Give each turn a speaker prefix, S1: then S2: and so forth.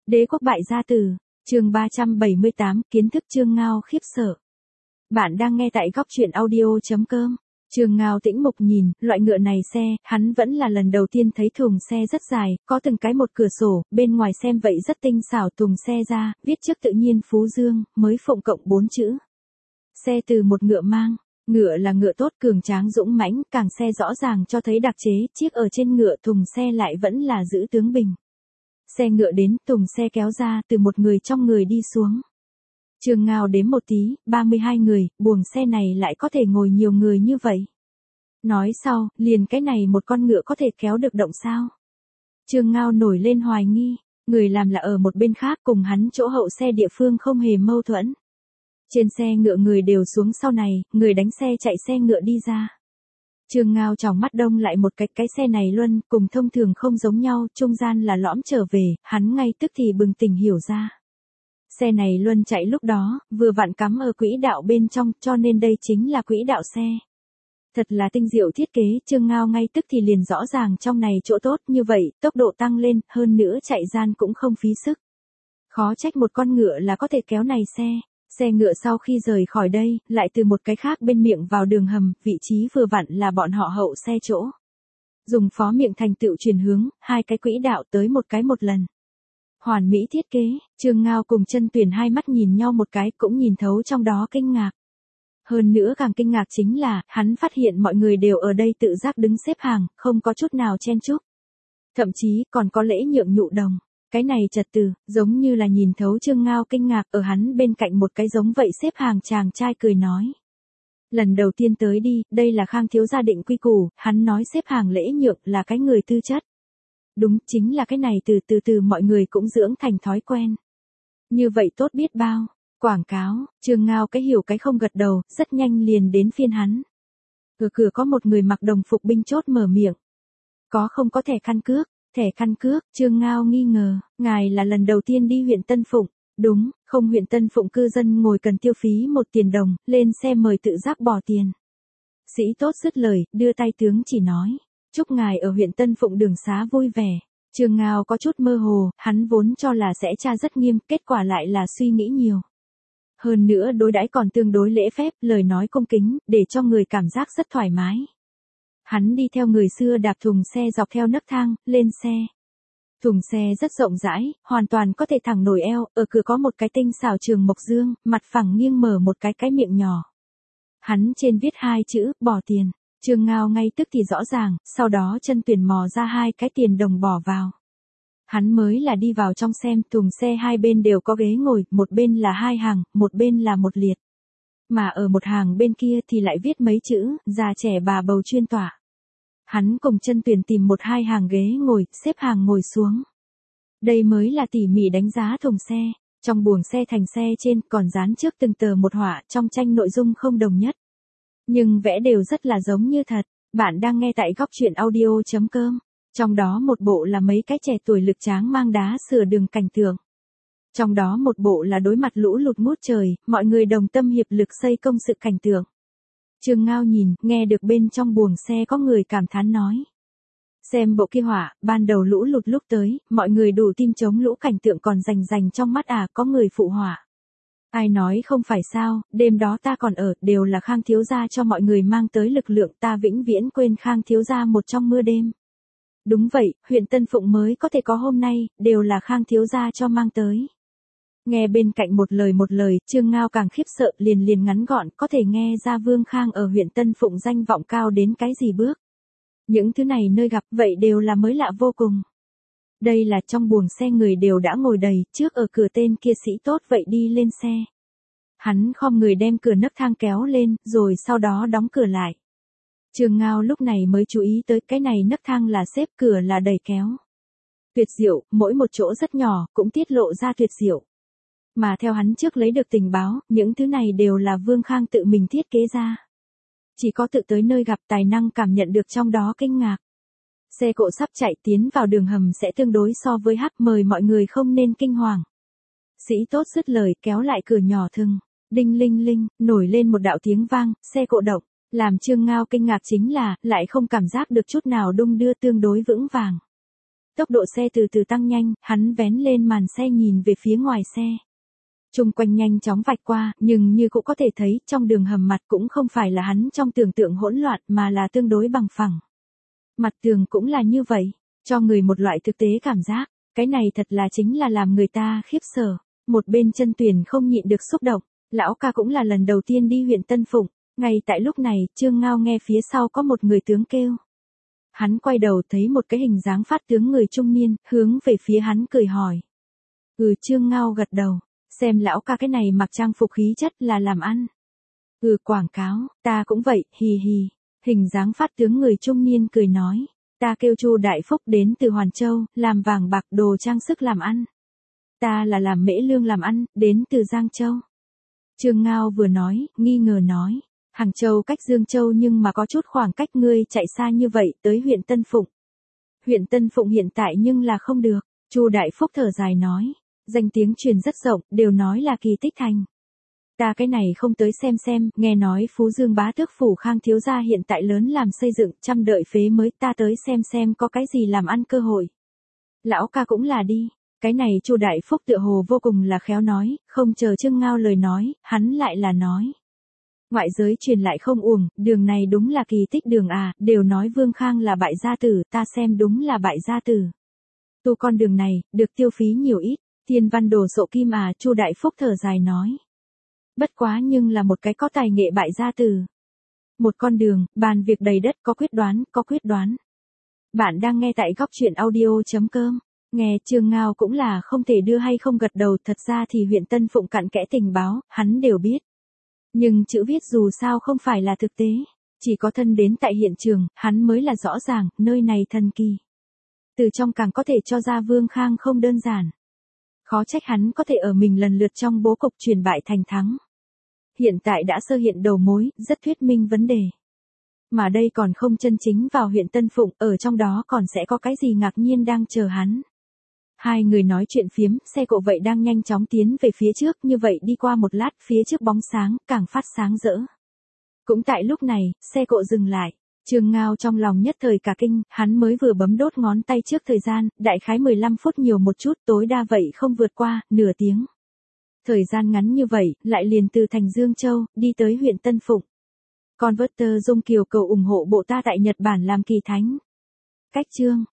S1: Đế quốc bại gia tử, chương 378, kiến thức Trương Ngao khiếp sợ. Bạn đang nghe tại góc truyện audio.com. Trương Ngao tĩnh mục nhìn, loại ngựa này xe, hắn vẫn là lần đầu tiên thấy thùng xe rất dài, có từng cái một cửa sổ, bên ngoài xem vậy rất tinh xảo. Thùng xe ra, viết trước tự nhiên Phú Dương, mới phụng cộng 4 chữ. Xe từ một ngựa mang. Ngựa là ngựa tốt, cường tráng dũng mãnh, càng xe rõ ràng cho thấy đặc chế, chiếc ở trên ngựa thùng xe lại vẫn là giữ tướng bình. Xe ngựa đến, thùng xe kéo ra, từ một người trong người đi xuống. Trương Ngao đếm một tí, 32 người, buồng xe này lại có thể ngồi nhiều người như vậy. Nói sau, liền cái này một con ngựa có thể kéo được động sao? Trương Ngao nổi lên hoài nghi, người làm là ở một bên khác, cùng hắn chỗ hậu xe địa phương không hề mâu thuẫn. Trên xe ngựa người đều xuống sau này, người đánh xe chạy xe ngựa đi ra. Trương Ngao tròng mắt đông lại một cái xe này luôn, cùng thông thường không giống nhau, trung gian là lõm trở về, hắn ngay tức thì bừng tỉnh hiểu ra. Xe này luôn chạy lúc đó, vừa vặn cắm ở quỹ đạo bên trong, cho nên đây chính là quỹ đạo xe. Thật là tinh diệu thiết kế, Trương Ngao ngay tức thì liền rõ ràng trong này chỗ tốt như vậy, tốc độ tăng lên, hơn nữa chạy gian cũng không phí sức. Khó trách một con ngựa là có thể kéo này xe. Xe ngựa sau khi rời khỏi đây, lại từ một cái khác bên miệng vào đường hầm, vị trí vừa vặn là bọn họ hậu xe chỗ. Dùng phó miệng thành tựu chuyển hướng, hai cái quỹ đạo tới một cái một lần. Hoàn mỹ thiết kế, Trương Ngao cùng Chân Tuyền hai mắt nhìn nhau một cái cũng nhìn thấu trong đó kinh ngạc. Hơn nữa càng kinh ngạc chính là, hắn phát hiện mọi người đều ở đây tự giác đứng xếp hàng, không có chút nào chen chúc. Thậm chí còn có lễ nhượng nhụ đồng. Cái này trật tự, giống như là nhìn thấu Trương Ngao kinh ngạc, ở hắn bên cạnh một cái giống vậy xếp hàng chàng trai cười nói. Lần đầu tiên tới đi, đây là Khang thiếu gia định quy củ, hắn nói xếp hàng lễ nhượng là cái người tư chất. Đúng, chính là cái này từ mọi người cũng dưỡng thành thói quen. Như vậy tốt biết bao. Quảng cáo, Trương Ngao cái hiểu cái không gật đầu, rất nhanh liền đến phiên hắn. Cửa có một người mặc đồng phục binh chốt mở miệng. Có không có thẻ căn cước? Thẻ căn cước, Trương Ngao nghi ngờ, ngài là lần đầu tiên đi huyện Tân Phụng. Đúng, không, huyện Tân Phụng cư dân ngồi cần tiêu phí 1 tiền đồng, lên xe mời tự giác bỏ tiền. Sĩ tốt dứt lời, đưa tay tướng chỉ nói. Chúc ngài ở huyện Tân Phụng đường xá vui vẻ. Trương Ngao có chút mơ hồ, hắn vốn cho là sẽ tra rất nghiêm, kết quả lại là suy nghĩ nhiều. Hơn nữa đối đãi còn tương đối lễ phép, lời nói cung kính, để cho người cảm giác rất thoải mái. Hắn đi theo người xưa đạp thùng xe dọc theo nấc thang, lên xe. Thùng xe rất rộng rãi, hoàn toàn có thể thẳng nổi eo, ở cửa có một cái tinh xảo trường mộc dương, mặt phẳng nghiêng mở một cái miệng nhỏ. Hắn trên viết 2 chữ, bỏ tiền. Trương Ngao ngay tức thì rõ ràng, sau đó Chân Tuyền mò ra 2 cái tiền đồng bỏ vào. Hắn mới là đi vào trong xem, thùng xe hai bên đều có ghế ngồi, một bên là 2 hàng, một bên là 1 liệt. Mà ở một hàng bên kia thì lại viết mấy chữ, già trẻ bà bầu chuyên tỏa. Hắn cùng Chân Tuyền tìm 1-2 hàng ghế ngồi, xếp hàng ngồi xuống. Đây mới là tỉ mỉ đánh giá thùng xe. Trong buồng xe thành xe trên còn dán trước từng tờ một họa, trong tranh nội dung không đồng nhất. Nhưng vẽ đều rất là giống như thật. Bạn đang nghe tại góc truyện audio.com. Trong đó một bộ là mấy cái trẻ tuổi lực tráng mang đá sửa đường cảnh tượng. Trong đó một bộ là đối mặt lũ lụt ngút trời, mọi người đồng tâm hiệp lực xây công sự cảnh tượng. Trương Ngao nhìn, nghe được bên trong buồng xe có người cảm thán nói. Xem bộ kia họa, ban đầu lũ lụt lúc tới, mọi người đủ tin chống lũ cảnh tượng còn rành trong mắt có người phụ họa. Ai nói không phải sao, đêm đó ta còn ở, đều là Khang thiếu gia cho mọi người mang tới lực lượng, ta vĩnh viễn quên Khang thiếu gia một trong mưa đêm. Đúng vậy, huyện Tân Phụng mới có thể có hôm nay, đều là Khang thiếu gia cho mang tới. Nghe bên cạnh một lời, Trương Ngao càng khiếp sợ, liền ngắn gọn, có thể nghe ra Vương Khang ở huyện Tân Phụng danh vọng cao đến cái gì bước. Những thứ này nơi gặp vậy đều là mới lạ vô cùng. Đây là trong buồng xe người đều đã ngồi đầy, trước ở cửa tên kia sĩ tốt vậy đi lên xe. Hắn khom người đem cửa nấc thang kéo lên, rồi sau đó đóng cửa lại. Trương Ngao lúc này mới chú ý tới cái này nấc thang là xếp, cửa là đẩy kéo. Tuyệt diệu, mỗi một chỗ rất nhỏ, cũng tiết lộ ra tuyệt diệu. Mà theo hắn trước lấy được tình báo, những thứ này đều là Vương Khang tự mình thiết kế ra. Chỉ có tự tới nơi gặp tài năng cảm nhận được trong đó kinh ngạc. Xe cộ sắp chạy tiến vào đường hầm sẽ tương đối so với mời mọi người không nên kinh hoàng. Sĩ tốt dứt lời kéo lại cửa nhỏ thừng. Đinh linh linh, nổi lên một đạo tiếng vang, xe cộ động. Làm Trương Ngao kinh ngạc chính là, lại không cảm giác được chút nào đung đưa tương đối vững vàng. tốc độ xe từ từ tăng nhanh, hắn vén lên màn xe nhìn về phía ngoài xe. Chung quanh nhanh chóng vạch qua, nhưng như cũng có thể thấy, trong đường hầm mặt cũng không phải là hắn trong tưởng tượng hỗn loạn mà là tương đối bằng phẳng. Mặt tường cũng là như vậy, cho người một loại thực tế cảm giác, cái này thật là chính là làm người ta khiếp sợ. Một bên Chân Tuyền không nhịn được xúc động, lão ca cũng là lần đầu tiên đi huyện Tân Phụng, ngay tại lúc này, Trương Ngao nghe phía sau có một người tướng kêu. Hắn quay đầu thấy một cái hình dáng phát tướng người trung niên, hướng về phía hắn cười hỏi. Trương Ngao gật đầu, xem lão ca cái này mặc trang phục khí chất là làm ăn. Quảng cáo, ta cũng vậy, hì hì. Hình dáng phát tướng người trung niên cười nói, ta kêu Chu Đại Phúc đến từ Hoàn Châu, làm vàng bạc đồ trang sức làm ăn. Ta là làm mễ lương làm ăn, đến từ Giang Châu. Trương Ngao vừa nói, nghi ngờ nói, Hàng Châu cách Dương Châu nhưng mà có chút khoảng cách, ngươi chạy xa như vậy tới huyện Tân Phụng. Huyện Tân Phụng hiện tại nhưng là không được, Chu Đại Phúc thở dài nói, danh tiếng truyền rất rộng, đều nói là kỳ tích thành. Ta cái này không tới xem, nghe nói Phú Dương bá tước phủ Khang thiếu gia hiện tại lớn làm xây dựng, chăm đợi phế mới, ta tới xem có cái gì làm ăn cơ hội. Lão ca cũng là đi, cái này Chu Đại Phúc tựa hồ vô cùng là khéo nói, không chờ Trương Ngao lời nói, hắn lại là nói. Ngoại giới truyền lại không uổng, đường này đúng là kỳ tích đường à, đều nói Vương Khang là bại gia tử, ta xem đúng là bại gia tử. Tu con đường này, được tiêu phí nhiều ít, thiên văn đồ sộ kim à, Chu Đại Phúc thở dài nói. Bất quá nhưng là một cái có tài nghệ bại gia tử. Một con đường, bàn việc đầy đất, có quyết đoán. Bạn đang nghe tại góc truyện audio.com. Nghe Trương Ngao cũng là không thể đưa hay không gật đầu, thật ra thì huyện Tân Phụng cặn kẽ tình báo, hắn đều biết. Nhưng chữ viết dù sao không phải là thực tế, chỉ có thân đến tại hiện trường, hắn mới là rõ ràng, nơi này thần kỳ. Từ trong càng có thể cho ra Vương Khang không đơn giản. Khó trách hắn có thể ở mình lần lượt trong bố cục chuyển bại thành thắng. Hiện tại đã sơ hiện đầu mối, rất thuyết minh vấn đề. Mà đây còn không chân chính vào huyện Tân Phụng, ở trong đó còn sẽ có cái gì ngạc nhiên đang chờ hắn. Hai người nói chuyện phiếm, xe cộ vậy đang nhanh chóng tiến về phía trước, như vậy đi qua một lát, phía trước bóng sáng, càng phát sáng rỡ. Cũng tại lúc này, xe cộ dừng lại. Trương Ngao trong lòng nhất thời cả kinh, hắn mới vừa bấm đốt ngón tay trước thời gian, đại khái 15 phút nhiều một chút, tối đa vậy không vượt qua, nửa tiếng. Thời gian ngắn như vậy, lại liền từ thành Dương Châu, đi tới huyện Tân Phụng. Converter Dung Kiều cầu ủng hộ bộ ta tại Nhật Bản làm kỳ thánh. Cách chương.